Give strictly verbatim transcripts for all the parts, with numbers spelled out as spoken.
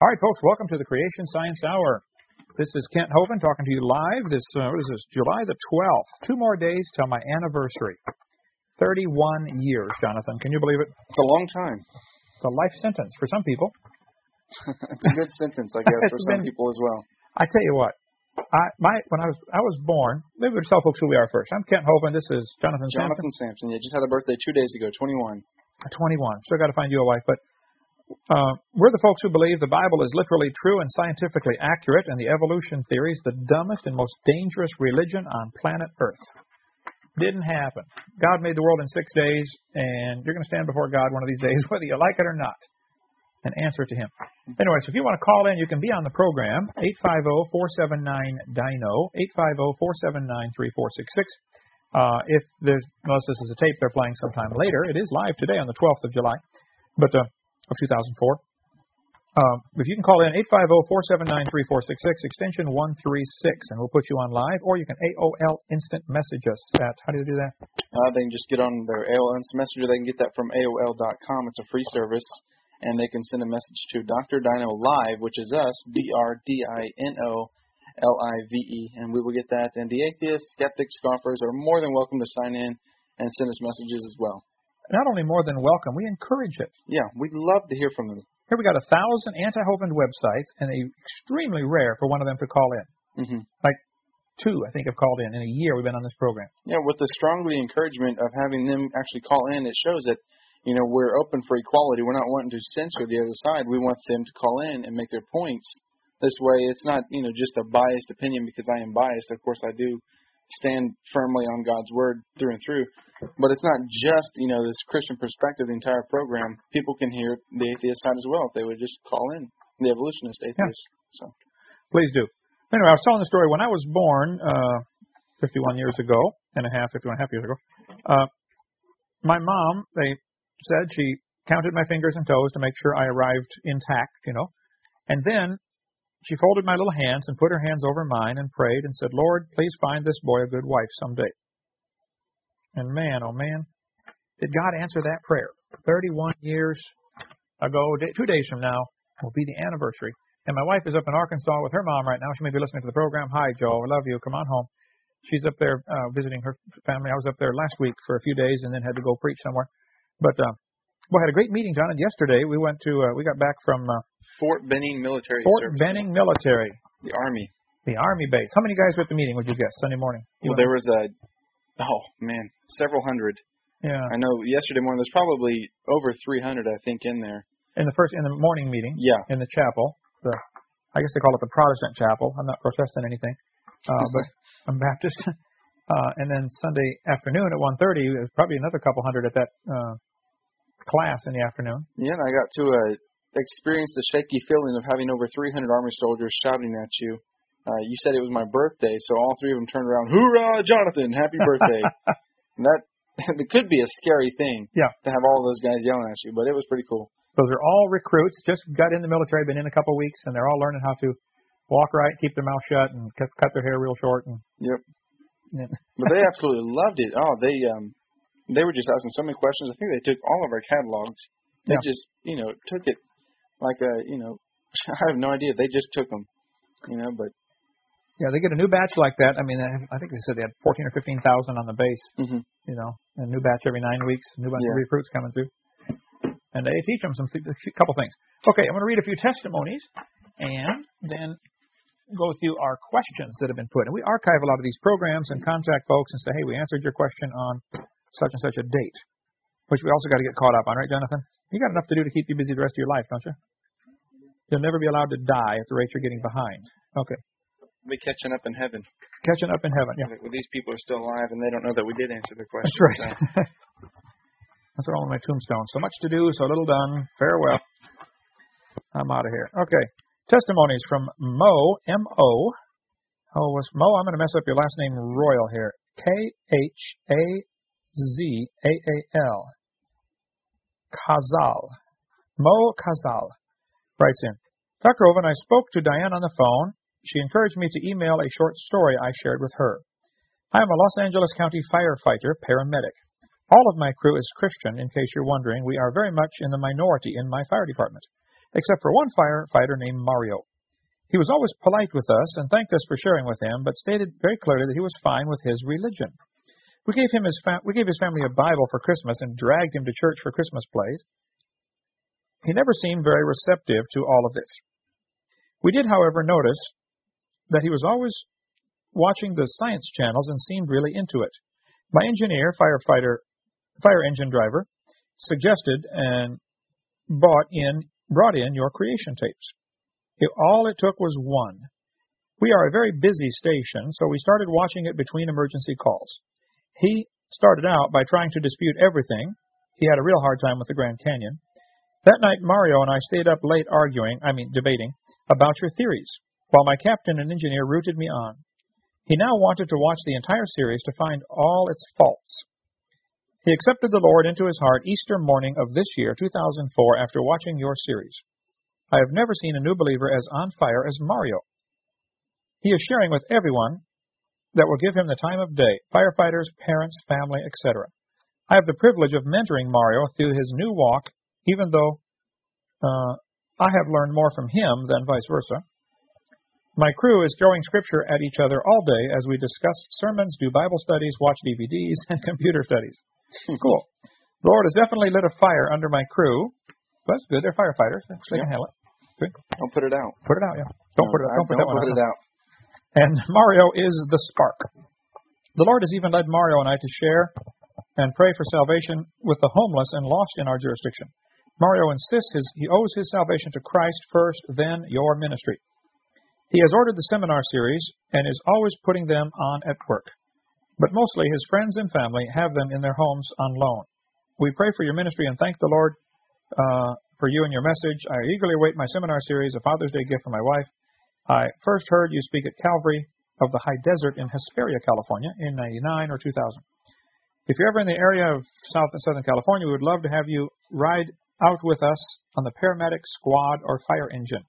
All right, folks, welcome to the Creation Science Hour. This is Kent Hovind talking to you live. This uh, what is this? July the twelfth. Two more days till my anniversary. thirty-one years, Jonathan. Can you believe it? It's a long time. It's a life sentence for some people. It's a good sentence, I guess, for some been, people as well. I tell you what. I my when I was I was born. Maybe we'll tell folks who we are first. I'm Kent Hovind. This is Jonathan. Jonathan Sampson. Sampson. You just had a birthday two days ago. Twenty-one. Twenty-one. Still got to find you a wife, but. Uh, we're the folks who believe the Bible is literally true and scientifically accurate, and the evolution theory is the dumbest and most dangerous religion on planet Earth. Didn't happen. God made the world in six days, and you're going to stand before God one of these days, whether you like it or not, and answer to Him. Anyway, so if you want to call in, you can be on the program, eight five zero, four seven nine, D I N O, eight five zero, four seven nine, three four six six. Uh, if there's, unless this is a tape they're playing sometime later, it is live today on the twelfth of July. But, uh, of two thousand four. Um, if you can call in eight five zero, four seven nine, three four six six, extension one three six, and we'll put you on live, or you can A O L instant message us at, how do you do that? Uh, they can just get on their A O L instant messenger. They can get that from A O L dot com. It's a free service, and they can send a message to Doctor Dino Live, which is us, D R D I N O L I V E, and we will get that. And the atheists, skeptics, scoffers are more than welcome to sign in and send us messages as well. Not only more than welcome, we encourage it. Yeah, we'd love to hear from them. Here we got a thousand anti-Hovind websites, and a extremely rare for one of them to call in. Mm-hmm. Like two, I think, have called in in a year we've been on this program. Yeah, with the strong encouragement of having them actually call in, it shows that, you know, we're open for equality. We're not wanting to censor the other side. We want them to call in and make their points. This way, it's not, you know, just a biased opinion because I am biased. Of course, I do stand firmly on God's Word through and through. But it's not just, you know, this Christian perspective, the entire program. People can hear the atheist side as well if they would just call in, the evolutionist atheists. Yeah. So, please do. Anyway, I was telling the story. When I was born uh, fifty-one years ago, and a half, fifty-one and a half years ago, uh, my mom, they said she counted my fingers and toes to make sure I arrived intact, you know, and then she folded my little hands and put her hands over mine and prayed and said, Lord, please find this boy a good wife someday. And man, oh man, did God answer that prayer. thirty-one years ago, two days from now, will be the anniversary. And my wife is up in Arkansas with her mom right now. She may be listening to the program. Hi, Joe. I love you. Come on home. She's up there uh, visiting her family. I was up there last week for a few days and then had to go preach somewhere. But uh, we had a great meeting, John. And yesterday we went to, uh, we got back from uh, Fort Benning Military Fort Service. Benning Military. The Army. The Army base. How many guys were at the meeting, would you guess, Sunday morning? You well, there was a, oh, man, several hundred. Yeah. I know yesterday morning there's probably over three hundred, I think, in there. In the first, in the morning meeting. Yeah. In the chapel. The, I guess they call it the Protestant chapel. I'm not protesting anything. Uh, but I'm Baptist. Uh, and then Sunday afternoon at one thirty, there's probably another couple hundred at that uh, class in the afternoon. Yeah, and I got to uh, experience the shaky feeling of having over three hundred Army soldiers shouting at you. Uh, you said it was my birthday, so all three of them turned around, hoorah, Jonathan, happy birthday. And that it could be a scary thing yeah. to have all those guys yelling at you, but it was pretty cool. Those are all recruits, just got in the military, been in a couple of weeks, and they're all learning how to walk right, keep their mouth shut, and cut, cut their hair real short. And Yep. Yeah. But they absolutely loved it. Oh, they um, they were just asking so many questions. I think they took all of our catalogs. They yeah. just, you know, took it like a, you know, I have no idea. They just took them, you know, but. Yeah, they get a new batch like that. I mean, I think they said they had fourteen or fifteen thousand on the base, mm-hmm. you know, a new batch every nine weeks, a new bunch yeah. of recruits coming through. And they teach them some a couple things. Okay, I'm going to read a few testimonies and then go through our questions that have been put. And we archive a lot of these programs and contact folks and say, hey, we answered your question on such and such a date, which we also got to get caught up on, right, Jonathan? You got enough to do to keep you busy the rest of your life, don't you? You'll never be allowed to die at the rate you're getting behind. Okay. We'll be catching up in heaven. Catching up in heaven, yeah. Well, these people are still alive, and they don't know that we did answer their question. That's right. So. That's all on my tombstone. So much to do, so little done. Farewell. I'm out of here. Okay. Testimonies from Mo, M O. Oh, was Mo? I'm going to mess up your last name Royal here. K H A Z A A L. Kazal. Mo Kazal writes in. Doctor Hovind, I spoke to Diane on the phone. She encouraged me to email a short story I shared with her. I am a Los Angeles County firefighter paramedic. All of my crew is Christian, in case you're wondering. We are very much in the minority in my fire department. except for one firefighter named Mario. He was always polite with us and thanked us for sharing with him, but stated very clearly that he was fine with his religion. We gave him his fa- we gave his family a Bible for Christmas and dragged him to church for Christmas plays. He never seemed very receptive to all of this. We did, however, notice that he was always watching the science channels and seemed really into it. My engineer, firefighter, fire engine driver, suggested and bought in, brought in your creation tapes. It, all it took was one. We are a very busy station, so we started watching it between emergency calls. He started out by trying to dispute everything. He had a real hard time with the Grand Canyon. That night, Mario and I stayed up late arguing, I mean debating, about your theories, while my captain and engineer rooted me on. He now wanted to watch the entire series to find all its faults. He accepted the Lord into his heart Easter morning of this year, two thousand four, after watching your series. I have never seen a new believer as on fire as Mario. He is sharing with everyone that will give him the time of day, firefighters, parents, family, et cetera. I have the privilege of mentoring Mario through his new walk, even though uh, I have learned more from him than vice versa. My crew is throwing scripture at each other all day as we discuss sermons, do Bible studies, watch D V Ds, and computer studies. Cool. The Lord has definitely lit a fire under my crew. That's good. They're firefighters. They can Yeah. handle it. Good. Don't put it out. Put it out, yeah. Don't No, put it. Don't put don't that one put out. it out. And Mario is the spark. The Lord has even led Mario and I to share and pray for salvation with the homeless and lost in our jurisdiction. Mario insists his, he owes his salvation to Christ first, then your ministry. He has ordered the seminar series and is always putting them on at work. But mostly his friends and family have them in their homes on loan. We pray for your ministry and thank the Lord uh, for you and your message. I eagerly await my seminar series, a Father's Day gift for my wife. I first heard you speak at Calvary of the High Desert in Hesperia, California in ninety-nine or two thousand. If you're ever in the area of South and Southern California, we would love to have you ride out with us on the paramedic squad or fire engine.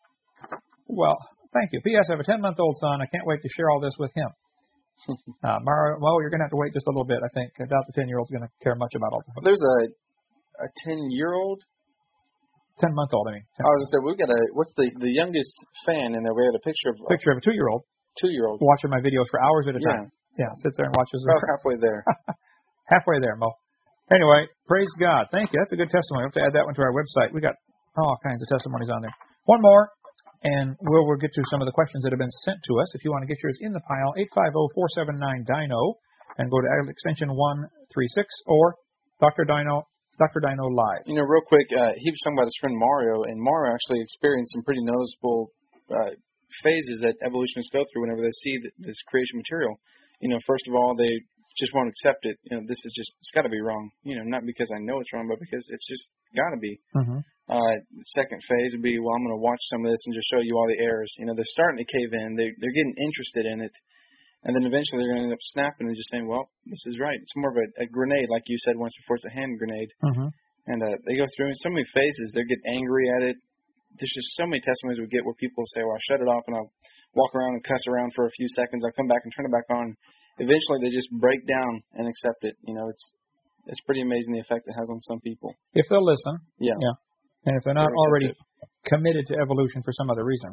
Well, thank you. P S. I have a ten-month-old son. I can't wait to share all this with him. Uh, Mario, well, you're going to have to wait just a little bit, I think. I doubt the ten-year-old's going to care much about all this. There's a a ten-year-old. ten-month-old, I mean. I was going to say, we've got a, what's the, the youngest fan in there? We had a picture of a Picture of a two-year-old two-year-old. watching my videos for hours at a Yeah. time. Yeah, sits there and watches. About halfway there. Halfway there, Mo. Anyway, praise God. Thank you. That's a good testimony. We'll have to add that one to our website. We got all kinds of testimonies on there. One more, and we'll, we'll get to some of the questions that have been sent to us. If you want to get yours in the pile, eight five zero, four seven nine, D I N O, and go to extension one three six, or Doctor Dino, Doctor Dino Live. You know, real quick, uh, he was talking about his friend Mario, and Mario actually experienced some pretty noticeable uh, phases that evolutionists go through whenever they see th- this creation material. You know, first of all, they just won't accept it. You know, this is just, it's got to be wrong. You know, not because I know it's wrong, but because it's just got to be. Mm-hmm. Uh, the second phase would be, well, I'm going to watch some of this and just show you all the errors. You know, they're starting to cave in. They, they're getting interested in it. And then eventually they're going to end up snapping and just saying, well, this is right. It's more of a, a grenade, like you said once before. It's a hand grenade. Mm-hmm. And uh, they go through in so many phases. They get angry at it. There's just so many testimonies we get where people say, well, I'll shut it off and I'll walk around and cuss around for a few seconds. I'll come back and turn it back on. Eventually they just break down and accept it. You know, it's it's pretty amazing the effect it has on some people. If they'll listen. Yeah. Yeah. And if they're not Very already effective. committed to evolution for some other reason.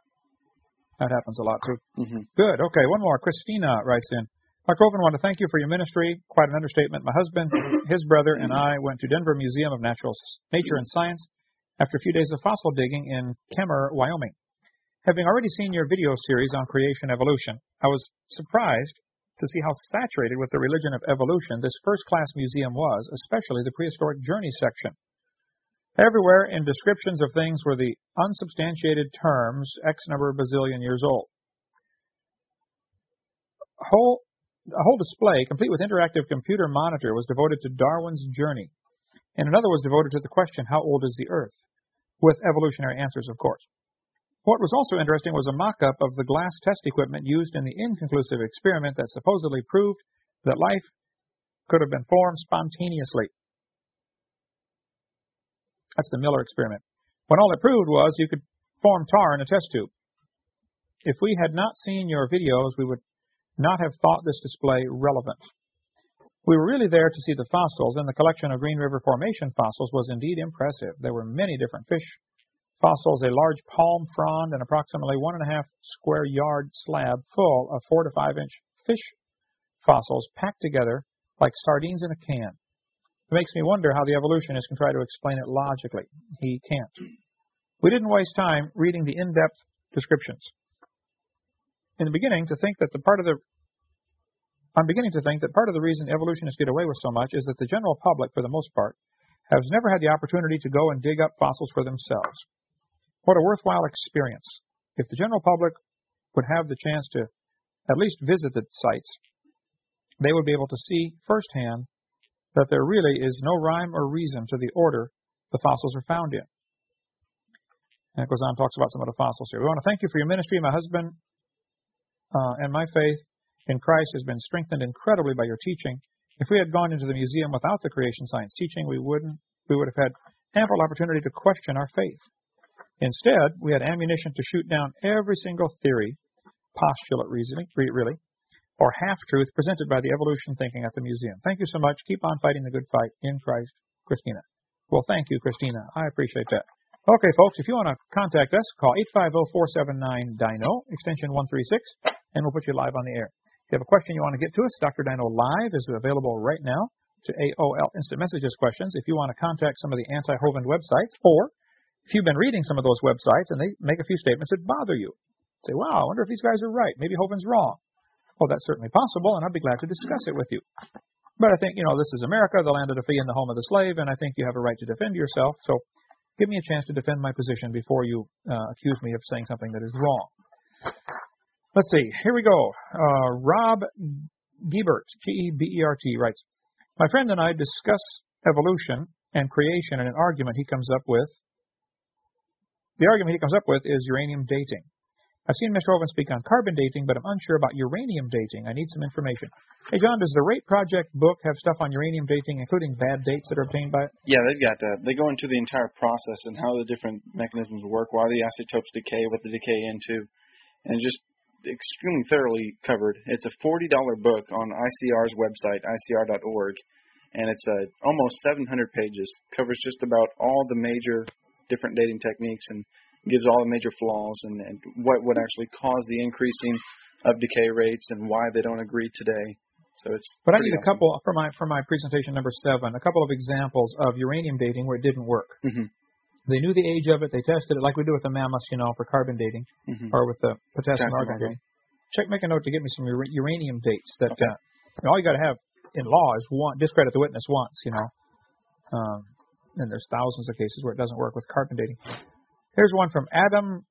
That happens a lot, too. Mm-hmm. Good. Okay, one more. Christina writes in. Doctor Oven, I want to thank you for your ministry. Quite an understatement. My husband, his brother, and I went to Denver Museum of Natural Nature and Science after a few days of fossil digging in Kemmer, Wyoming. Having already seen your video series on creation evolution, I was surprised to see how saturated with the religion of evolution this first-class museum was, especially the prehistoric journey section. Everywhere in descriptions of things were the unsubstantiated terms X number of bazillion years old. Whole, a whole display, complete with interactive computer monitor, was devoted to Darwin's journey, and another was devoted to the question, how old is the Earth? With evolutionary answers, of course. What was also interesting was a mock-up of the glass test equipment used in the inconclusive experiment that supposedly proved that life could have been formed spontaneously. That's the Miller experiment. When all it proved was you could form tar in a test tube. If we had not seen your videos, we would not have thought this display relevant. We were really there to see the fossils, and the collection of Green River Formation fossils was indeed impressive. There were many different fish fossils, a large palm frond, and approximately one and a half square yard slab full of four to five inch fish fossils packed together like sardines in a can. It makes me wonder how the evolutionist can try to explain it logically. He can't. We didn't waste time reading the in-depth descriptions. In the beginning, to think that the part of the I'm beginning to think that part of the reason evolutionists get away with so much is that the general public, for the most part, has never had the opportunity to go and dig up fossils for themselves. What a worthwhile experience. If the general public would have the chance to at least visit the sites, they would be able to see firsthand that there really is no rhyme or reason to the order the fossils are found in. And it goes on and talks about some of the fossils here. We want to thank you for your ministry. My husband uh, and my faith in Christ has been strengthened incredibly by your teaching. If we had gone into the museum without the creation science teaching, we wouldn't. We would have had ample opportunity to question our faith. Instead, we had ammunition to shoot down every single theory, postulate reasoning, really, or half-truth presented by the evolution thinking at the museum. Thank you so much. Keep on fighting the good fight in Christ, Christina. Well, thank you, Christina. I appreciate that. Okay, folks, if you want to contact us, call eight five zero, four seven nine, D I N O, extension one three six, and we'll put you live on the air. If you have a question you want to get to us, Doctor Dino Live is available right now to A O L Instant Messages questions. If you want to contact some of the anti-Hovind websites, or if you've been reading some of those websites and they make a few statements that bother you, say, wow, I wonder if these guys are right. Maybe Hovind's wrong. Well, that's certainly possible, and I'd be glad to discuss it with you. But I think, you know, this is America, the land of the free and the home of the slave, and I think you have a right to defend yourself. So give me a chance to defend my position before you uh, accuse me of saying something that is wrong. Let's see. Here we go. Uh, Rob Giebert, G E B E R T, writes, my friend and I discuss evolution and creation in an argument he comes up with. The argument he comes up with is uranium dating. I've seen Mister Hovind speak on carbon dating, but I'm unsure about uranium dating. I need some information. Hey, John, does the Rate Project book have stuff on uranium dating, including bad dates that are obtained by it? Yeah, they've got that. They go into the entire process and how the different mechanisms work, why the isotopes decay, what they decay into, and just extremely thoroughly covered. It's a forty dollar book on I C R's website, I C R dot org, and it's uh, almost seven hundred pages. Covers just about all the major different dating techniques and gives all the major flaws and, and what would actually cause the increasing of decay rates and why they don't agree today. So it's. But I need awesome. a couple for my for my presentation number seven. A couple of examples of uranium dating where it didn't work. Mm-hmm. They knew the age of it. They tested it like we do with the mammoths, you know, for carbon dating, mm-hmm. or with the potassium, potassium argon dating. Check, make a note to get me some ur- uranium dates. That okay. uh, you know, all you got to have in law is one discredit the witness once, you know. Um, and there's thousands of cases where it doesn't work with carbon dating. Here's one from Adam,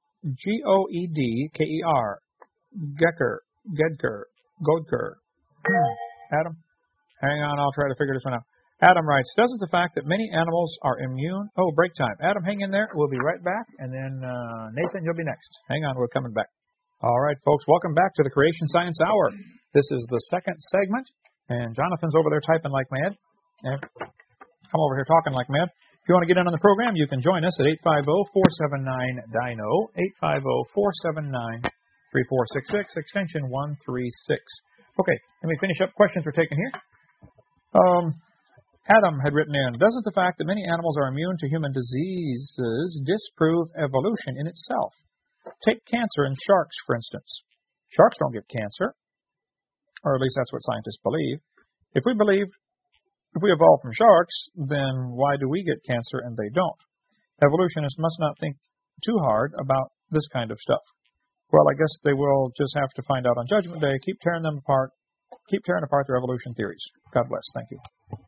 G O E D K E R, Gecker, Gedker, Godker. Adam, hang on, I'll try to figure this one out. Adam writes, doesn't the fact that many animals are immune... Oh, break time. Adam, hang in there. We'll be right back. And then, uh, Nathan, you'll be next. Hang on, we're coming back. All right, folks, welcome back to the Creation Science Hour. This is the second segment, and Jonathan's over there typing like mad. And I'm over here talking like mad. If you want to get in on the program, you can join us at eight five zero, four seven nine, D I N O, eight five zero, four seven nine, three four six six, extension one three six. Okay, let me finish up questions we're taking here. Um, Adam had written in, doesn't the fact that many animals are immune to human diseases disprove evolution in itself? Take cancer in sharks, for instance. Sharks don't get cancer, or at least that's what scientists believe. If we believe If we evolved from sharks, then why do we get cancer and they don't? Evolutionists must not think too hard about this kind of stuff. Well, I guess they will just have to find out on Judgment Day. Keep tearing them apart. Keep tearing apart their evolution theories. God bless. Thank you.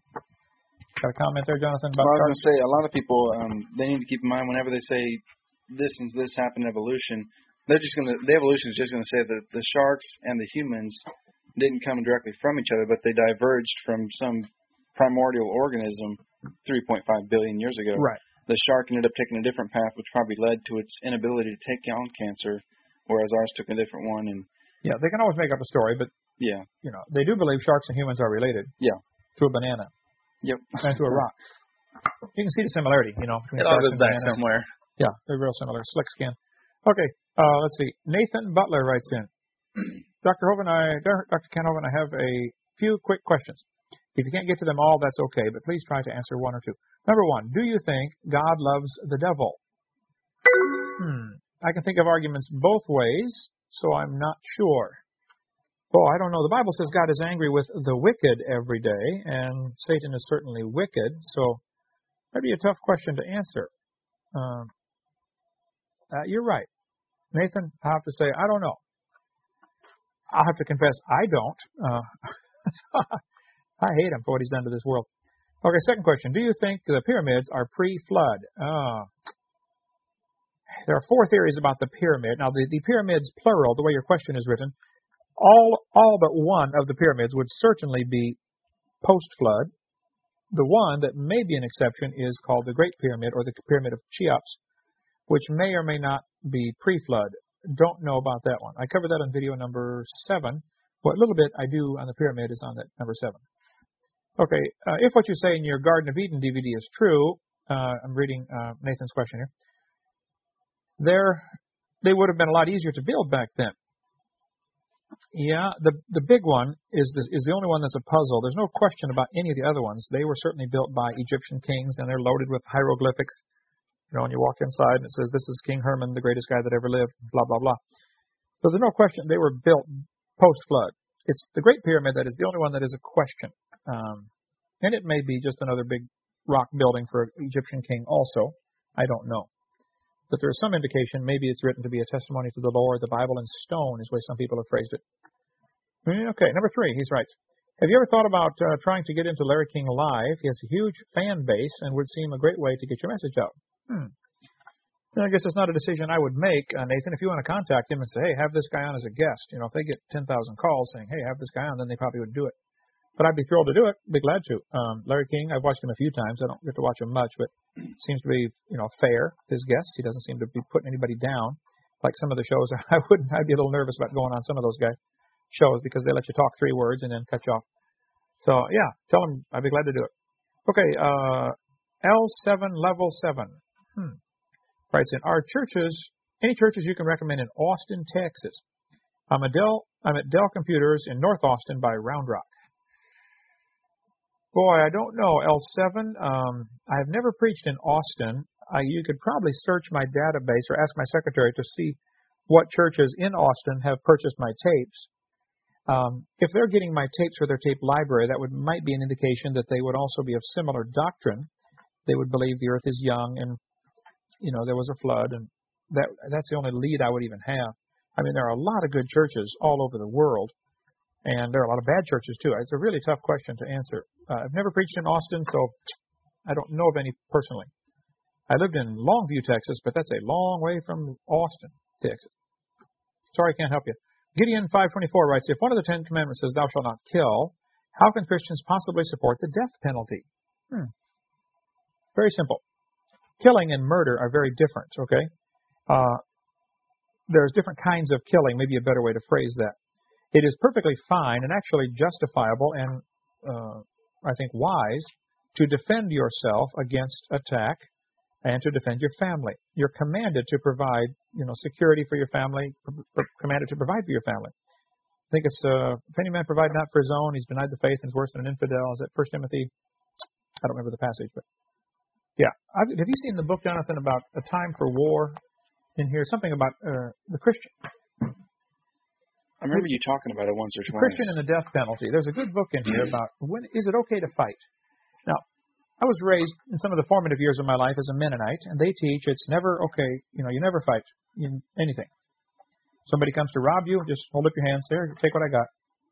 Got a comment there, Jonathan? About well, I was going to say, a lot of people, um, they need to keep in mind whenever they say this and this happened in evolution, they're just going to, the evolution is just going to say that the sharks and the humans didn't come directly from each other, but they diverged from some primordial organism three point five billion years ago. Right. The shark ended up taking a different path, which probably led to its inability to take on cancer, whereas ours took a different one. And yeah, they can always make up a story, but yeah, you know, they do believe sharks and humans are related. Yeah. To a banana. Yep. And to a rock. You can see the similarity, you know, between it all sharks goes and back bananas. somewhere. Yeah, they're real similar. Slick skin. Okay, uh, let's see. Nathan Butler writes in, Doctor Hovind, I, Doctor Ken Hovind, I have a few quick questions. If you can't get to them all, that's okay, but please try to answer one or two. Number one, do you think God loves the devil? Hmm. I can think of arguments both ways, so I'm not sure. Oh, I don't know. The Bible says God is angry with the wicked every day, and Satan is certainly wicked, so that'd be a tough question to answer. Um, uh, you're right. Nathan, I have to say, I don't know. I'll have to confess, I don't. Uh, I hate him for what he's done to this world. Okay, second question. Do you think the pyramids are pre-flood? Uh, there are four theories about the pyramid. Now, the, the pyramids, plural, the way your question is written, all all but one of the pyramids would certainly be post-flood. The one that may be an exception is called the Great Pyramid, or the Pyramid of Cheops, which may or may not be pre-flood. Don't know about that one. I covered that on video number seven. What little bit I do on the pyramid is on that number seven. Okay, uh, if what you say in your Garden of Eden D V D is true, uh, I'm reading uh, Nathan's question here, there, they would have been a lot easier to build back then. Yeah, the the big one is the, is the only one that's a puzzle. There's no question about any of the other ones. They were certainly built by Egyptian kings, and they're loaded with hieroglyphics. You know, when you walk inside and it says, this is King Herman, the greatest guy that ever lived, blah, blah, blah. So there's no question they were built post-flood. It's the Great Pyramid that is the only one that is a question. Um, and it may be just another big rock building for an Egyptian king also. I don't know. But there is some indication, maybe it's written to be a testimony to the Lord. The Bible in stone is the way some people have phrased it. Okay, number three, he writes, have you ever thought about uh, trying to get into Larry King Live? He has a huge fan base and would seem a great way to get your message out. Hmm. I guess it's not a decision I would make, uh, Nathan. If you want to contact him and say, hey, have this guy on as a guest, you know, if they get ten thousand calls saying, hey, have this guy on, then they probably would do it. But I'd be thrilled to do it. Be glad to. Um, Larry King, I've watched him a few times. I don't get to watch him much, but seems to be, you know, fair, his guests. He doesn't seem to be putting anybody down. Like some of the shows, I wouldn't, I'd be a little nervous about going on some of those guys' shows because they let you talk three words and then cut you off. So, yeah, tell him I'd be glad to do it. Okay, uh, L seven, level seven. Hmm. Writes in, are churches, any churches you can recommend in Austin, Texas? I'm at Dell, I'm at Dell Computers in North Austin by Round Rock. Boy, I don't know, L seven. Um, I've never preached in Austin. I, you could probably search my database or ask my secretary to see what churches in Austin have purchased my tapes. Um, if they're getting my tapes for their tape library, that would might be an indication that they would also be of similar doctrine. They would believe the earth is young and, you know, there was a flood, and that that's the only lead I would even have. I mean, there are a lot of good churches all over the world, and there are a lot of bad churches too. It's a really tough question to answer. Uh, I've never preached in Austin, so I don't know of any personally. I lived in Longview, Texas, but that's a long way from Austin, Texas. Sorry, I can't help you. Gideon five twenty-four writes, if one of the Ten Commandments says, thou shalt not kill, how can Christians possibly support the death penalty? Hmm. Very simple. Killing and murder are very different, okay? Uh, there's different kinds of killing, maybe a better way to phrase that. It is perfectly fine and actually justifiable and, uh, I think, wise to defend yourself against attack and to defend your family. You're commanded to provide, you know, security for your family, pr- commanded to provide for your family. I think it's, uh, if any man provide not for his own, he's denied the faith and is worse than an infidel. Is that First Timothy? I don't remember the passage, but yeah. I've, have you seen the book, Jonathan, about A Time for War in here? Something about uh, the Christian. I remember you talking about it once or the twice. Christian and the death penalty. There's a good book in here about when is it okay to fight. Now, I was raised in some of the formative years of my life as a Mennonite, and they teach it's never okay, you know, you never fight in anything. Somebody comes to rob you, just hold up your hands there, take what I got.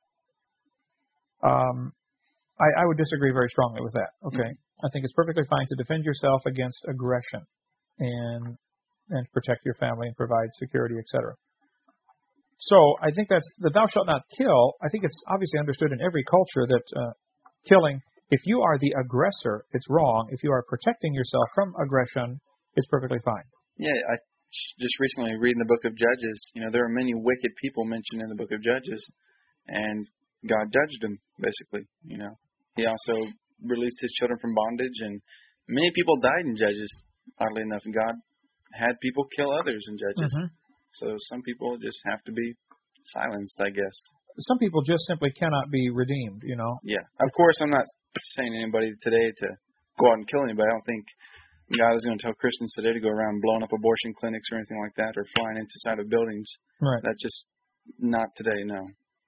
Um, I, I would disagree very strongly with that, okay? Mm-hmm. I think it's perfectly fine to defend yourself against aggression and and protect your family and provide security, et cetera. So I think that's the thou shalt not kill. I think it's obviously understood in every culture that uh, killing, if you are the aggressor, it's wrong. If you are protecting yourself from aggression, it's perfectly fine. Yeah, I just recently reading the book of Judges. You know, there are many wicked people mentioned in the book of Judges, and God judged them, basically. You know, He also released His children from bondage, and many people died in Judges. Oddly enough, and God had people kill others in Judges. Mm-hmm. So some people just have to be silenced, I guess. Some people just simply cannot be redeemed, you know. Yeah. Of course, I'm not saying anybody today to go out and kill anybody. I don't think God is going to tell Christians today to go around blowing up abortion clinics or anything like that, or flying into side of buildings. Right. That's just not today, no.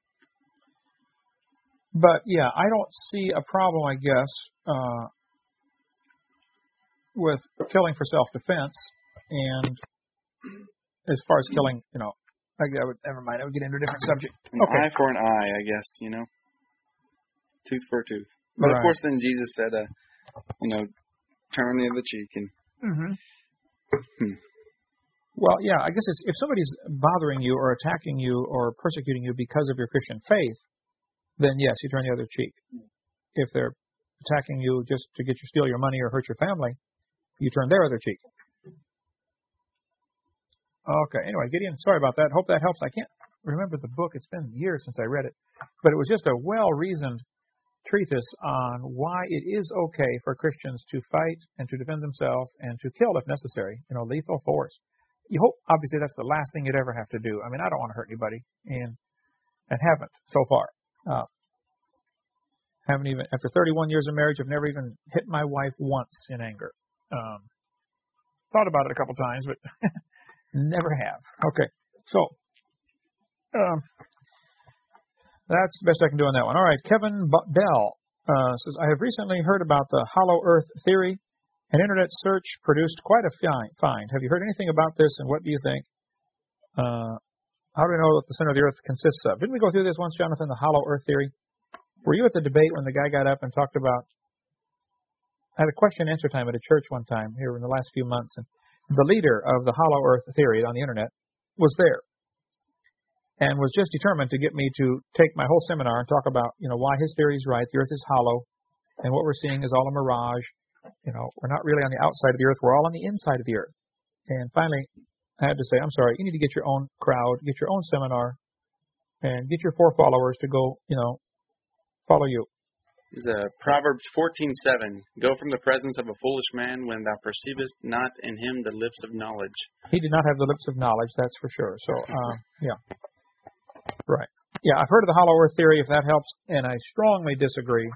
But, yeah, I don't see a problem, I guess, uh, with killing for self-defense. And as far as killing, you know, I, I would, never mind, I would get into a different subject. An okay. eye for an eye, I guess, you know. Tooth for a tooth. But, right. of course, then Jesus said, uh, you know, turn the other cheek. And mm-hmm. hmm. Well, yeah, I guess it's, if somebody's bothering you or attacking you or persecuting you because of your Christian faith, then yes, you turn the other cheek. If they're attacking you just to get you steal your money or hurt your family, you turn their other cheek. Okay, anyway, Gideon, sorry about that. Hope that helps. I can't remember the book. It's been years since I read it. But it was just a well-reasoned treatise on why it is okay for Christians to fight and to defend themselves and to kill if necessary, you know, lethal force. You hope, obviously, that's the last thing you'd ever have to do. I mean, I don't want to hurt anybody, and and haven't so far. Uh, haven't even, after thirty-one years of marriage, I've never even hit my wife once in anger. Um, thought about it a couple times, but never have. Okay, so um, that's the best I can do on that one. All right, Kevin B- Bell uh, says, I have recently heard about the hollow earth theory. An internet search produced quite a find. Have you heard anything about this, and what do you think? Uh, how do we know what the center of the earth consists of? Didn't we go through this once, Jonathan, the hollow earth theory? Were you at the debate when the guy got up and talked about... I had a question and answer time at a church one time here in the last few months, and the leader of the hollow earth theory on the internet was there and was just determined to get me to take my whole seminar and talk about, you know, why his theory is right, the earth is hollow, and what we're seeing is all a mirage. You know, we're not really on the outside of the earth, we're all on the inside of the earth. And finally, I had to say, I'm sorry, you need to get your own crowd, get your own seminar, and get your four followers to go, you know, follow you. Is uh, Proverbs fourteen seven. Go from the presence of a foolish man when thou perceivest not in him the lips of knowledge. He did not have the lips of knowledge, that's for sure. So, uh, yeah. Right. Yeah, I've heard of the hollow earth theory, if that helps, and I strongly disagree.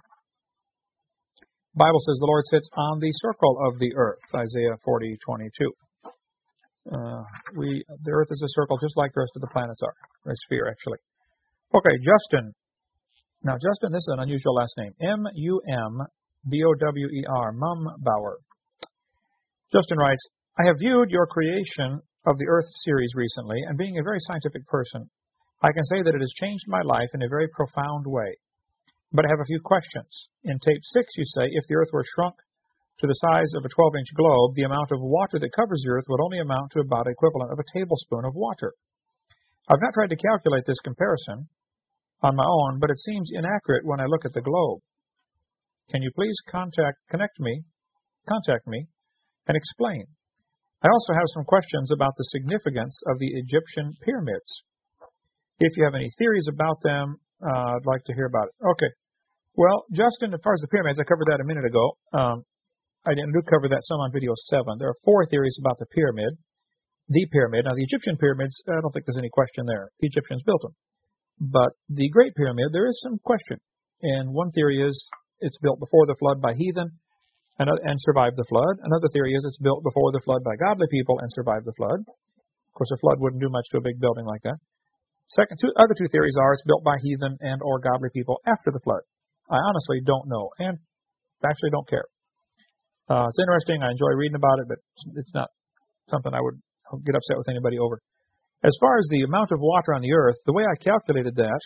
The Bible says the Lord sits on the circle of the earth, Isaiah forty twenty-two. Uh, we, the earth is a circle just like the rest of the planets are. A sphere, actually. Okay, Justin. Now, Justin, this is an unusual last name. M U M B O W E R, Mumbauer. Justin writes, I have viewed your creation of the Earth series recently, and being a very scientific person, I can say that it has changed my life in a very profound way. But I have a few questions. In tape six, you say, if the Earth were shrunk to the size of a twelve-inch globe, the amount of water that covers the Earth would only amount to about the equivalent of a tablespoon of water. I've not tried to calculate this comparison on my own, but it seems inaccurate when I look at the globe. Can you please contact, connect me, contact me, and explain? I also have some questions about the significance of the Egyptian pyramids. If you have any theories about them, uh, I'd like to hear about it. Okay. Well, Justin, as far as the pyramids, I covered that a minute ago. Um, I didn't do cover that some on video seven. There are four theories about the pyramid. The pyramid. Now, the Egyptian pyramids, I don't think there's any question there. The Egyptians built them. But the Great Pyramid, there is some question. And one theory is it's built before the flood by heathen and, and survived the flood. Another theory is it's built before the flood by godly people and survived the flood. Of course, a flood wouldn't do much to a big building like that. Second, two, other two theories are it's built by heathen and or godly people after the flood. I honestly don't know, and actually don't care. Uh, it's interesting. I enjoy reading about it, but it's not something I would get upset with anybody over. As far as the amount of water on the Earth, the way I calculated that,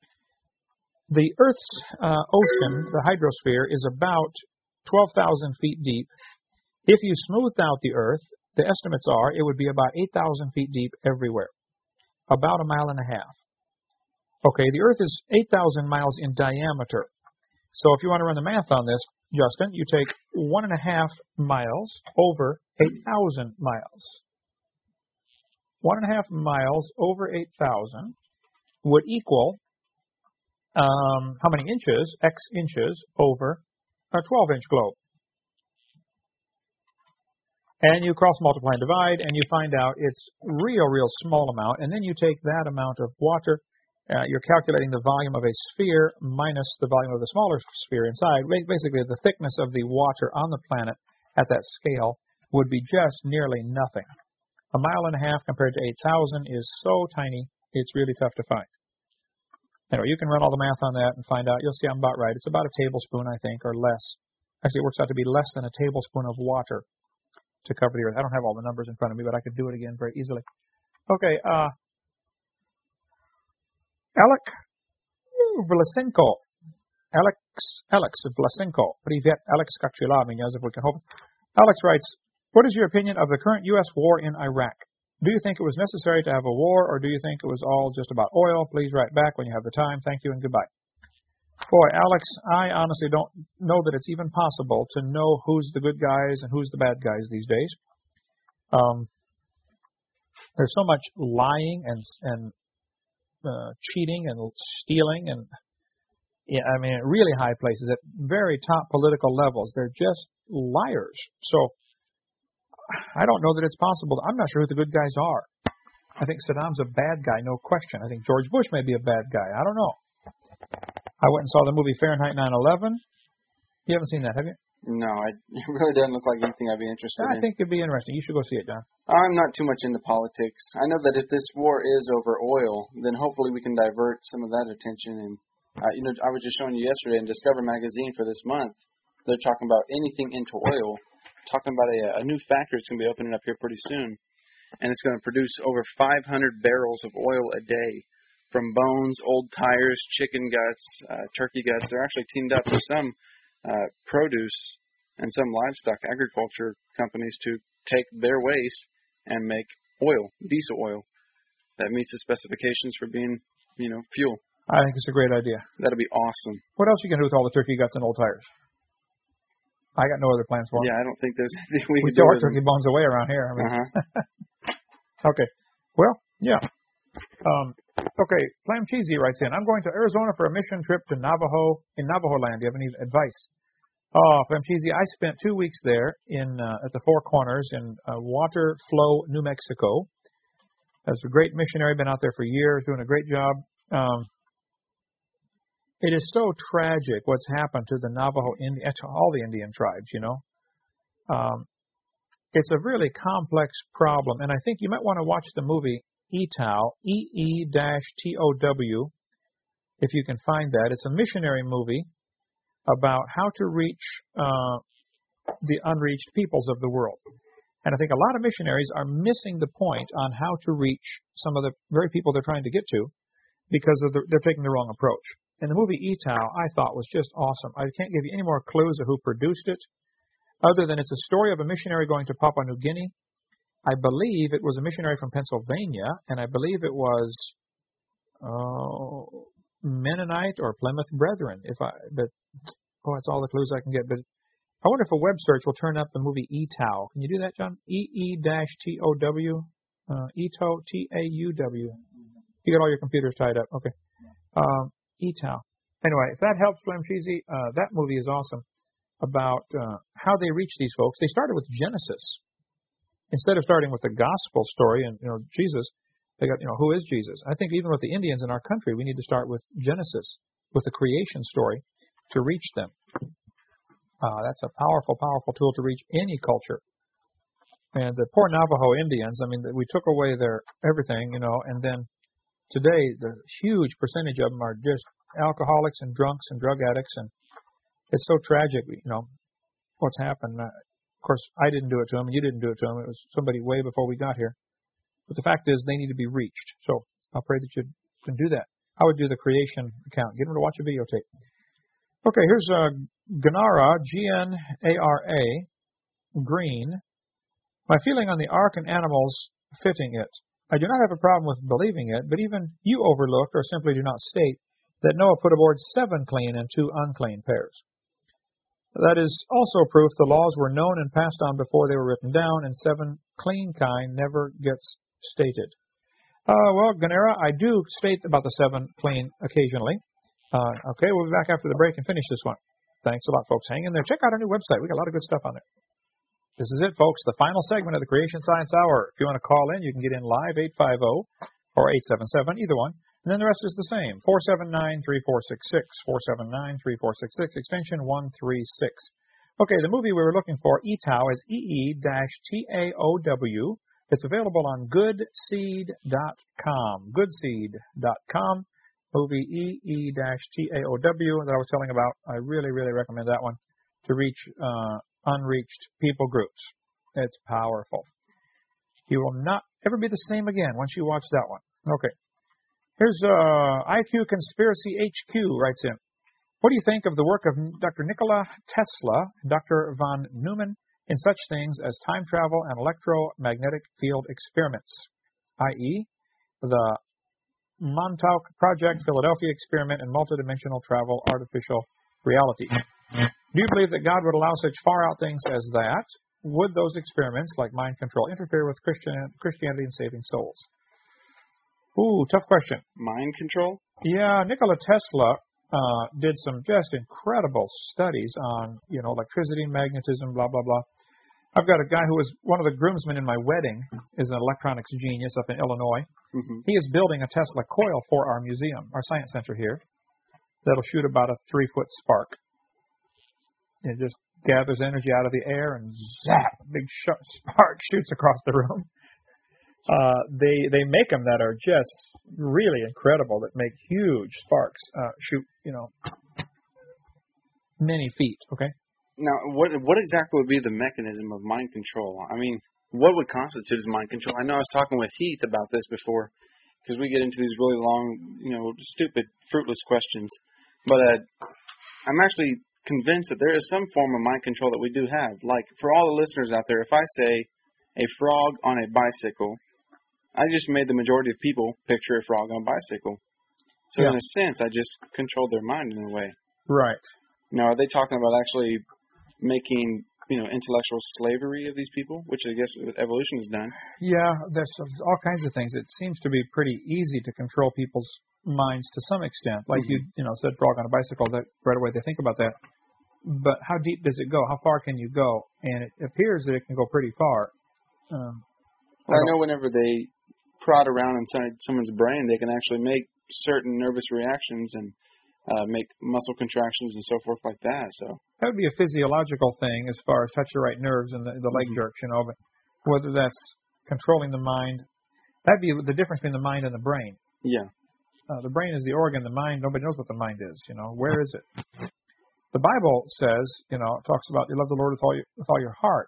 the Earth's uh, ocean, the hydrosphere, is about twelve thousand feet deep. If you smoothed out the Earth, the estimates are it would be about eight thousand feet deep everywhere, about a mile and a half. Okay, the Earth is eight thousand miles in diameter. So if you want to run the math on this, Justin, you take one and a half miles over eight thousand miles. One and a half miles over eight thousand would equal um, how many inches? X inches over a twelve-inch globe. And you cross multiply and divide, and you find out it's real, real small amount. And then you take that amount of water. Uh, you're calculating the volume of a sphere minus the volume of the smaller sphere inside. Basically, the thickness of the water on the planet at that scale would be just nearly nothing. A mile and a half compared to eight thousand is so tiny, it's really tough to find. Anyway, you can run all the math on that and find out. You'll see I'm about right. It's about a tablespoon, I think, or less. Actually, it works out to be less than a tablespoon of water to cover the Earth. I don't have all the numbers in front of me, but I could do it again very easily. Okay, uh, Alec Vlasenko. Alex, Alex Vlasenko. Привет, Alex, как дела, меня зовут Hope. Alex writes, what is your opinion of the current U S war in Iraq? Do you think it was necessary to have a war, or do you think it was all just about oil? Please write back when you have the time. Thank you and goodbye. Boy, Alex, I honestly don't know that it's even possible to know who's the good guys and who's the bad guys these days. Um, there's so much lying and and uh, cheating and stealing, and yeah, I mean, at really high places, at very top political levels, they're just liars. So I don't know that it's possible. I'm not sure who the good guys are. I think Saddam's a bad guy, no question. I think George Bush may be a bad guy. I don't know. I went and saw the movie Fahrenheit nine eleven. You haven't seen that, have you? No, I, it really doesn't look like anything I'd be interested I in. I think it'd be interesting. You should go see it, John. I'm not too much into politics. I know that if this war is over oil, then hopefully we can divert some of that attention. And uh, you know, I was just showing you yesterday in Discover magazine for this month, they're talking about anything into oil, talking about a, a new factory that's going to be opening up here pretty soon, and it's going to produce over five hundred barrels of oil a day. From bones, old tires, chicken guts, uh, turkey guts. They're actually teamed up with some uh, produce and some livestock agriculture companies to take their waste and make oil, diesel oil, that meets the specifications for being, you know, fuel. I think it's a great idea. That'll be awesome. What else are you going to do with all the turkey guts and old tires? I got no other plans for them. Yeah, I don't think there's anything we, we can do throw our with turkey them. bones away around here. I mean. Uh-huh. Okay. Well, yeah. Um, okay, Flam Cheesy writes in, I'm going to Arizona for a mission trip to Navajo, in Navajo land. Do you have any advice? Oh, Flam Cheesy, I spent two weeks there in uh, at the Four Corners in uh, Water Flow, New Mexico. As a great missionary, been out there for years, doing a great job. Um, it is so tragic what's happened to the Navajo, Indian, to all the Indian tribes, you know. Um, it's a really complex problem, and I think you might want to watch the movie E T O W, E E T O W, if you can find that. It's a missionary movie about how to reach uh, the unreached peoples of the world. And I think a lot of missionaries are missing the point on how to reach some of the very people they're trying to get to because of the, they're taking the wrong approach. And the movie E T O W, I thought, was just awesome. I can't give you any more clues of who produced it, other than it's a story of a missionary going to Papua New Guinea. I believe it was a missionary from Pennsylvania, and I believe it was uh, Mennonite or Plymouth Brethren. If I, but oh, that's all the clues I can get. But I wonder if a web search will turn up the movie E T O W. Can you do that, John? E E T O W, uh, E T O T A U W. You got all your computers tied up, okay? Um, E T O W. Anyway, if that helps, Slim Cheesy, uh, that movie is awesome about uh, how they reach these folks. They started with Genesis. Instead of starting with the gospel story and, you know, Jesus, they got, you know, who is Jesus? I think even with the Indians in our country, we need to start with Genesis, with the creation story, to reach them. Uh, that's a powerful, powerful tool to reach any culture. And the poor Navajo Indians, I mean, we took away their everything, you know, and then today the huge percentage of them are just alcoholics and drunks and drug addicts, and it's so tragic, you know, what's happened. Uh, Of course, I didn't do it to them, and you didn't do it to them. It was somebody way before we got here. But the fact is, they need to be reached. So I'll pray that you can do that. I would do the creation account. Get them to watch a videotape. Okay, here's uh, Ganara, G N A R A, Green. My feeling on the ark and animals fitting it. I do not have a problem with believing it, but even you overlooked or simply do not state that Noah put aboard seven clean and two unclean pairs. That is also proof the laws were known and passed on before they were written down, and seven clean kind never gets stated. Uh, well, Ganera, I do state about the seven clean occasionally. Uh, okay, we'll be back after the break and finish this one. Thanks a lot, folks. Hang in there. Check out our new website. We got a lot of good stuff on there. This is it, folks, the final segment of the Creation Science Hour. If you want to call in, you can get in live, eight five zero or eight seven seven, either one. And then the rest is the same, four seven nine, three four six six, four seven nine, three four six six, extension one three six. Okay, the movie we were looking for, E T A O, is E E T A O W. It's available on good seed dot com. good seed dot com. Movie E E T A O W that I was telling about. I really, really recommend that one to reach uh, unreached people groups. It's powerful. You will not ever be the same again once you watch that one. Okay. Here's uh, I Q Conspiracy H Q writes in. What do you think of the work of Doctor Nikola Tesla and Doctor von Neumann in such things as time travel and electromagnetic field experiments, that is, the Montauk Project, Philadelphia experiment, and multidimensional travel, artificial reality? Do you believe that God would allow such far-out things as that? Would those experiments, like mind control, interfere with Christian, Christianity and saving souls? Ooh, tough question. Mind control? Yeah, Nikola Tesla uh, did some just incredible studies on, you know, electricity, magnetism, blah, blah, blah. I've got a guy who was one of the groomsmen in my wedding, is an electronics genius up in Illinois. Mm-hmm. He is building a Tesla coil for our museum, our science center here, that'll shoot about a three-foot spark. It just gathers energy out of the air and zap, a big sh- spark shoots across the room. Uh, they they make them that are just really incredible, that make huge sparks uh, shoot, you know, many feet, okay? Now, what what exactly would be the mechanism of mind control? I mean, what would constitute as mind control? I know I was talking with Heath about this before, because we get into these really long, you know, stupid, fruitless questions. But uh, I'm actually convinced that there is some form of mind control that we do have. Like, for all the listeners out there, if I say a frog on a bicycle, I just made the majority of people picture a frog on a bicycle. So yeah. in a sense, I just controlled their mind in a way. Right. Now, are they talking about actually making, you know, intellectual slavery of these people, which I guess evolution has done? Yeah, there's all kinds of things. It seems to be pretty easy to control people's minds to some extent. Like mm-hmm. you, you know, said frog on a bicycle, that right away they think about that. But how deep does it go? How far can you go? And it appears that it can go pretty far. Um, well, I, I know whenever they prod around inside someone's brain, they can actually make certain nervous reactions and uh, make muscle contractions and so forth like that. So that would be a physiological thing as far as touch the right nerves and the, the leg mm-hmm. jerks, you know. But whether that's controlling the mind, that'd be the difference between the mind and the brain. Yeah. Uh, the brain is the organ. The mind, nobody knows what the mind is. You know, where is it? The Bible says, you know, it talks about you love the Lord with all your, with all your heart.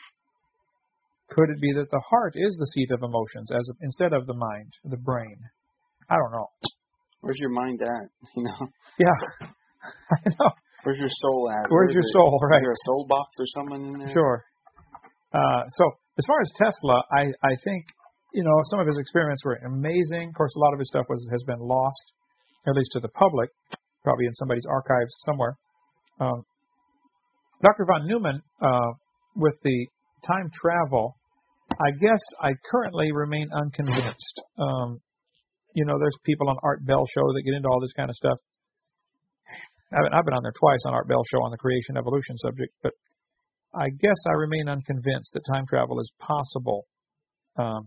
Could it be that the heart is the seat of emotions as of, instead of the mind, the brain? I don't know. Where's your mind at? You know. Yeah, I know. Where's your soul at? Where's Where your it? soul? Right. Is there a soul box or something in there? Sure. Uh, so as far as Tesla, I, I think, you know, some of his experiments were amazing. Of course, a lot of his stuff was has been lost, at least to the public, probably in somebody's archives somewhere. Um, Doctor von Neumann, uh, with the time travel, I guess I currently remain unconvinced. Um, you know, there's people on Art Bell Show that get into all this kind of stuff. I've been, I've been on there twice on Art Bell Show on the creation evolution subject, but I guess I remain unconvinced that time travel is possible. Um,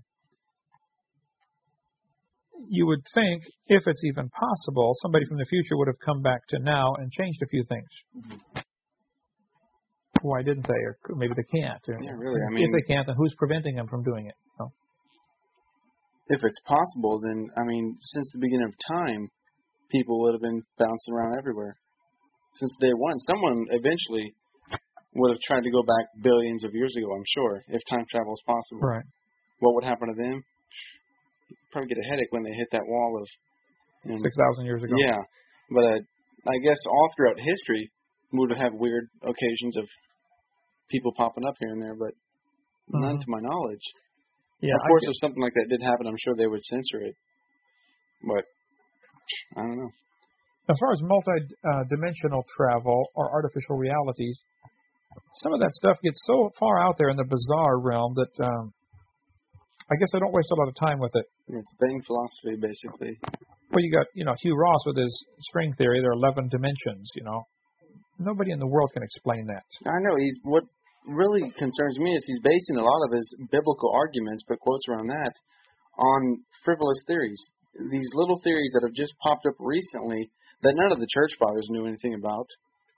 you would think, if it's even possible, somebody from the future would have come back to now and changed a few things. Mm-hmm. Why didn't they? Or maybe they can't. Yeah, really. I mean, if they can't, then who's preventing them from doing it? No. If it's possible, then, I mean, since the beginning of time, people would have been bouncing around everywhere. Since day one, someone eventually would have tried to go back billions of years ago, I'm sure, if time travel is possible. Right. What would happen to them? You'd probably get a headache when they hit that wall of... You know, six thousand years ago. Yeah. But uh, I guess all throughout history, we would have weird occasions of people popping up here and there, but mm-hmm. none to my knowledge. Yeah, of course, if something like that did happen, I'm sure they would censor it. But, I don't know. As far as multi-dimensional travel or artificial realities, some of that stuff gets so far out there in the bizarre realm that um, I guess I don't waste a lot of time with it. It's vain philosophy, basically. Well, you got, you know, Hugh Ross with his string theory. There are eleven dimensions, you know. Nobody in the world can explain that. I know. He's what really concerns me is he's basing a lot of his biblical arguments, but quotes around that, on frivolous theories. These little theories that have just popped up recently that none of the church fathers knew anything about.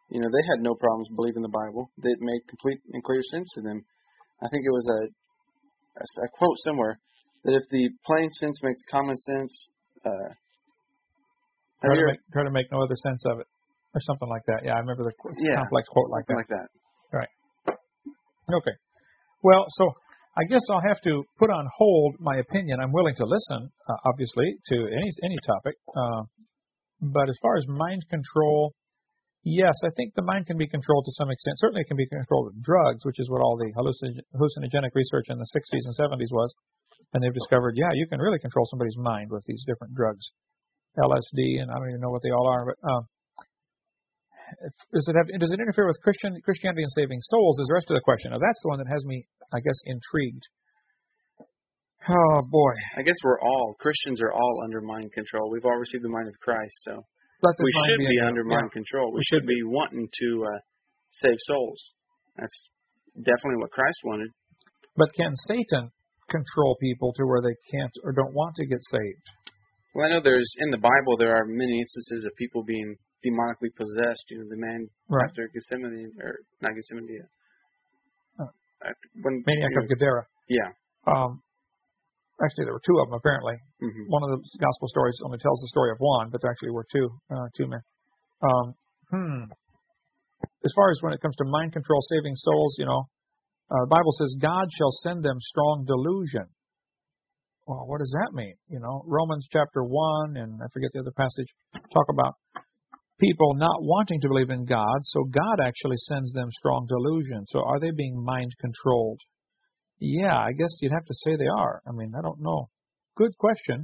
you know, they had no problems believing the Bible. It made complete and clear sense to them. I think it was a, a, a quote somewhere that if the plain sense makes common sense, uh, try, to make, try to make no other sense of it, or something like that. Yeah, I remember the yeah, complex quote like that. like that. Right. Okay. Well, so I guess I'll have to put on hold my opinion. I'm willing to listen, uh, obviously, to any any topic. Uh, but as far as mind control, yes, I think the mind can be controlled to some extent. Certainly it can be controlled with drugs, which is what all the hallucin- hallucinogenic research in the sixties and seventies was. And they've discovered, yeah, you can really control somebody's mind with these different drugs. L S D, and I don't even know what they all are. But um, does it have, does it interfere with Christian Christianity and saving souls is the rest of the question. Now, that's the one that has me, I guess, intrigued. Oh, boy. I guess we're all, Christians are all under mind control. We've all received the mind of Christ, so we should be, be under mind yeah. control. We, we should be wanting to uh, save souls. That's definitely what Christ wanted. But can Satan control people to where they can't or don't want to get saved? Well, I know there's, in the Bible, there are many instances of people being demonically possessed. You know, the man right. after Gethsemane, or not Gethsemane, yeah. Oh. When, Maniac you know, of Gadara. Yeah. Um, actually, there were two of them, apparently. Mm-hmm. One of the gospel stories only tells the story of one, but there actually were two, uh, two men. Um, hmm. As far as when it comes to mind control, saving souls, you know, uh, the Bible says, God shall send them strong delusion. Well, what does that mean? You know, Romans chapter one, and I forget the other passage, talk about people not wanting to believe in God, so God actually sends them strong delusion. So are they being mind controlled? Yeah, I guess you'd have to say they are. I mean, I don't know. Good question.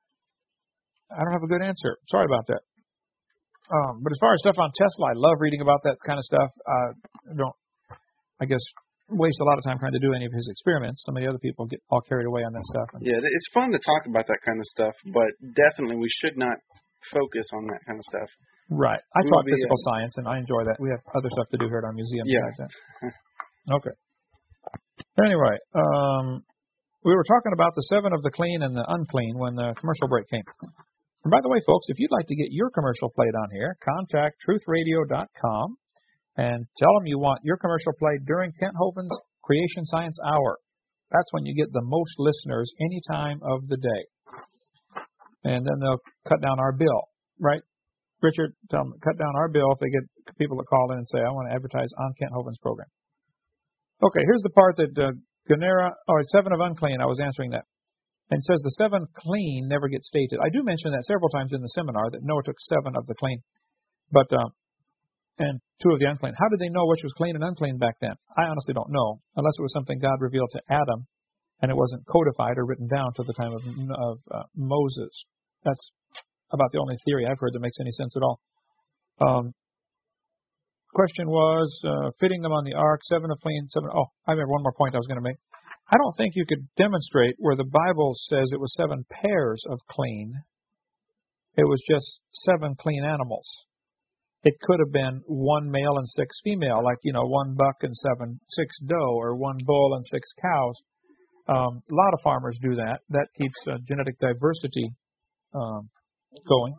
I don't have a good answer. Sorry about that. Um, but as far as stuff on Tesla, I love reading about that kind of stuff. Uh, I don't, I guess, waste a lot of time trying to do any of his experiments. Some of the other people get all carried away on that stuff. Yeah, it's fun to talk about that kind of stuff, but definitely we should not focus on that kind of stuff. Right. I we taught physical uh, science, and I enjoy that. We have other stuff to do here at our museum yeah. besides that. Okay. Anyway, um, we were talking about the seven of the clean and the unclean when the commercial break came. And by the way, folks, if you'd like to get your commercial played on here, contact truth radio dot com and tell them you want your commercial played during Kent Hovind's Creation Science Hour. That's when you get the most listeners any time of the day. And then they'll cut down our bill, right? Richard, tell them, cut down our bill if they get people that call in and say, I want to advertise on Kent Hovind's program. Okay, here's the part that uh, Ganera, or seven of unclean, I was answering that. And it says the seven clean never get stated. I do mention that several times in the seminar that Noah took seven of the clean, but uh, and two of the unclean. How did they know which was clean and unclean back then? I honestly don't know, unless it was something God revealed to Adam, and it wasn't codified or written down to the time of, of uh, Moses. That's about the only theory I've heard that makes any sense at all. Um, question was, uh, fitting them on the ark, seven of clean, seven, oh, I remember one more point I was going to make. I don't think you could demonstrate where the Bible says it was seven pairs of clean. It was just seven clean animals. It could have been one male and six female, like, you know, one buck and seven, six doe, or one bull and six cows. Um, a lot of farmers do that. That keeps uh, genetic diversity um, going.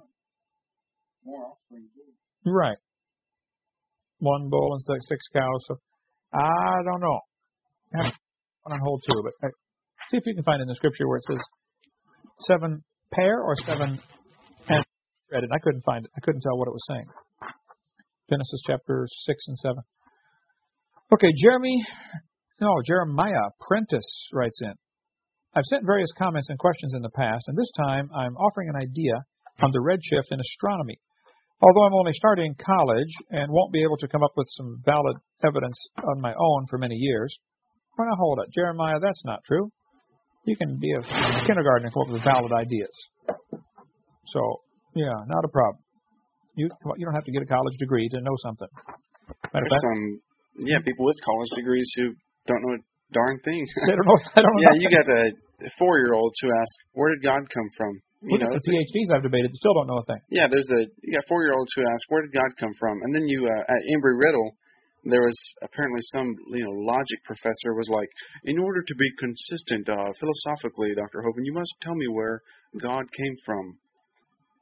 Right. One bull and six, six cows. So I don't know. I have on hold too, but I, see if you can find in the scripture where it says seven pair or seven. And read it. I couldn't find it. I couldn't tell what it was saying. Genesis chapter six and seven. Okay, Jeremy. No, Jeremiah Prentice writes in. I've sent various comments and questions in the past, and this time I'm offering an idea on the redshift in astronomy. Although I'm only starting college and won't be able to come up with some valid evidence on my own for many years. Well, now hold it. Jeremiah, that's not true. You can be a kindergartner and come up with valid ideas. So, yeah, not a problem. You you don't have to get a college degree to know something. Matter of fact, some, yeah, people with college degrees who don't know a darn thing. They don't know. They don't know yeah, nothing. You got a four-year-olds who ask, "Where did God come from?" You Look know, at the PhDs I've debated that still don't know a thing. Yeah, there's a you got four-year-olds who ask, "Where did God come from?" And then you uh, at Embry-Riddle, there was apparently some you know logic professor was like, "In order to be consistent uh, philosophically, Doctor Hovind, you must tell me where God came from."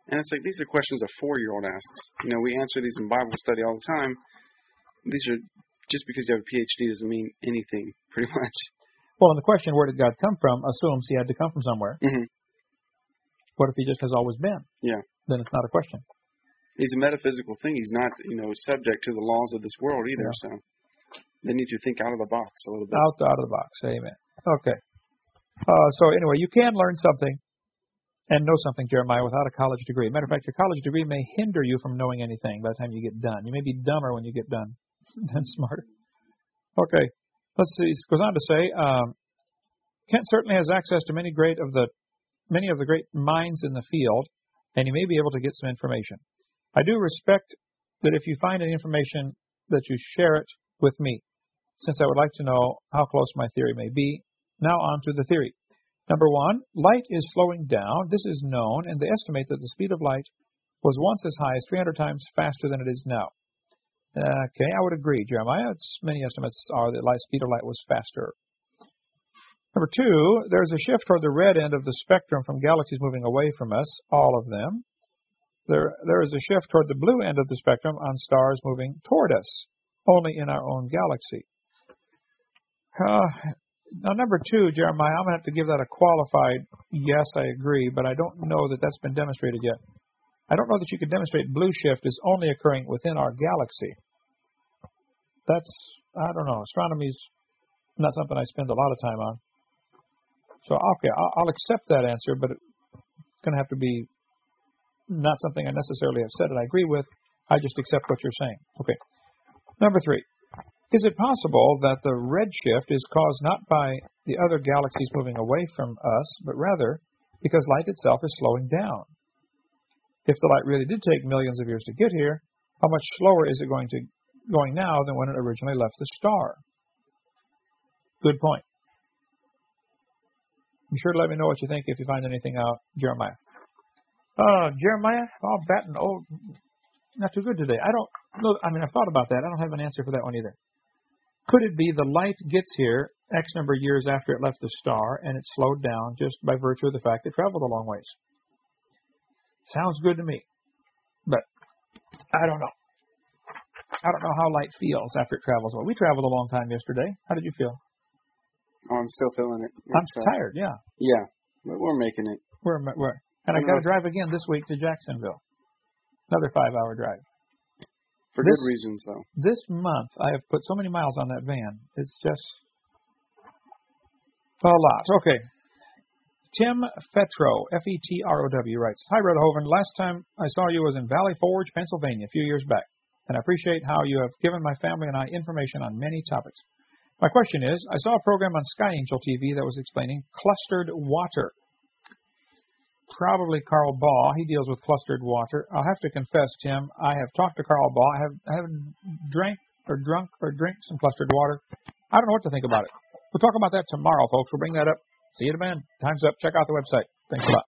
And it's like, these are questions a four-year-old asks. You know, we answer these in Bible study all the time. These are, just because you have a P H D doesn't mean anything, pretty much. Well, and the question, where did God come from, assumes he had to come from somewhere. Mm-hmm. What if he just has always been? Yeah. Then it's not a question. He's a metaphysical thing. He's not, you know, subject to the laws of this world either. Yeah. So they need to think out of the box a little bit. Out, out of the box. Amen. Okay. Uh, so anyway, you can learn something and know something, Jeremiah, without a college degree. Matter of fact, your college degree may hinder you from knowing anything by the time you get done. You may be dumber when you get done than smarter. Okay, let's see. It goes on to say, um, Kent certainly has access to many great of the many of the great minds in the field, and he may be able to get some information. I do respect that if you find any information that you share it with me, since I would like to know how close my theory may be. Now on to the theory. Number one, light is slowing down. This is known, and they estimate that the speed of light was once as high as three hundred times faster than it is now. Okay, I would agree, Jeremiah. It's, many estimates are that light speed of light was faster. Number two, there's a shift toward the red end of the spectrum from galaxies moving away from us, all of them. There, there is a shift toward the blue end of the spectrum on stars moving toward us, only in our own galaxy. Uh, Now, number two, Jeremiah, I'm going to have to give that a qualified yes, I agree, but I don't know that that's been demonstrated yet. I don't know that you could demonstrate blue shift is only occurring within our galaxy. That's, I don't know, astronomy's not something I spend a lot of time on. So, okay, I'll, I'll accept that answer, but it's going to have to be not something I necessarily have said that I agree with. I just accept what you're saying. Okay. Number three. Is it possible that the redshift is caused not by the other galaxies moving away from us, but rather because light itself is slowing down? If the light really did take millions of years to get here, how much slower is it going to going now than when it originally left the star? Good point. Be sure to let me know what you think if you find anything out, Jeremiah. Uh, Jeremiah, oh, batting, oh, not too good today. I don't know. I mean, I've thought about that. I don't have an answer for that one either. Could it be the light gets here X number of years after it left the star and it slowed down just by virtue of the fact it traveled a long ways? Sounds good to me, but I don't know. I don't know how light feels after it travels. Well, we traveled a long time yesterday. How did you feel? Oh, I'm still feeling it. I'm it's, uh, tired, yeah. Yeah, but we're making it. We're, we're And I've got to drive again this week to Jacksonville. Another five-hour drive. For this, good reasons, though. This month, I have put so many miles on that van. It's just a lot. Okay. Tim Fetro, F E T R O W, writes, Hi, Brother Hovind. Last time I saw you was in Valley Forge, Pennsylvania, a few years back, and I appreciate how you have given my family and I information on many topics. My question is, I saw a program on Sky Angel T V that was explaining clustered water. Probably Carl Baugh. He deals with clustered water. I'll have to confess, Tim, I have talked to Carl Baugh. I, have, I haven't drank or drunk or drank some clustered water. I don't know what to think about it. We'll talk about that tomorrow, folks. We'll bring that up. See you at the band. Time's up. Check out the website. Thanks a lot.